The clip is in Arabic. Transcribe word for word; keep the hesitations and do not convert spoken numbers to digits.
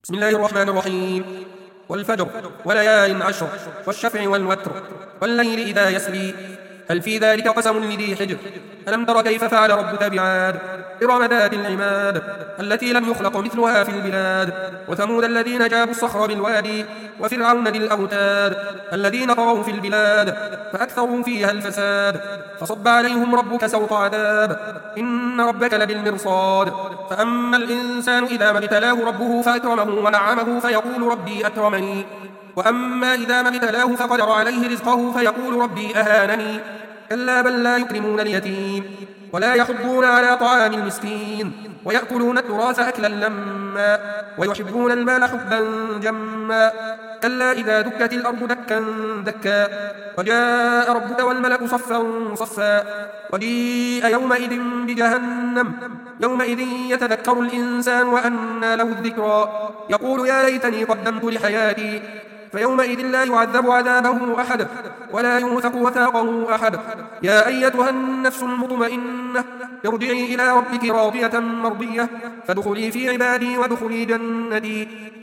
بسم الله الرحمن الرحيم. والفجر وليال عشر والشفع والوتر والليل إذا يسري هل في ذلك قسم لذي حجر ألم تر كيف فعل ربك بعاد إرم ذات العماد التي لم يخلق مثلها في البلاد وثمود الذين جابوا الصخر بالوادي وفرعون ذي الأوتاد الذين طغوا في البلاد فأكثروا فيها الفساد فصب عليهم ربك سوط عذاب إن ربك لبالمرصاد فأما الإنسان إذا ما ابتلاه ربه فأكرمه ونعمه فيقول ربي أكرمني وأما إذا ما ابتلاه فقدر عليه رزقه فيقول ربي أهانني كلا بل لا يكرمون اليتيم ولا يحضون على طعام المسكين ويأكلون التراث أكلا لما ويحبون المال حبا جما كلا إذا دكت الأرض دكا دكا وجاء ربك والملك صفا صفا وجيء يومئذ بجهنم يومئذ يتذكر الإنسان وأنى له الذكرى يقول يا ليتني قدمت لحياتي فيومئذ لا يعذب عذابه أحد ولا يوثق وثاقه أحد يا أيتها النفس المطمئنة ارجعي إلى ربك راضية مرضية فادخلي في عبادي وادخلي جنتي.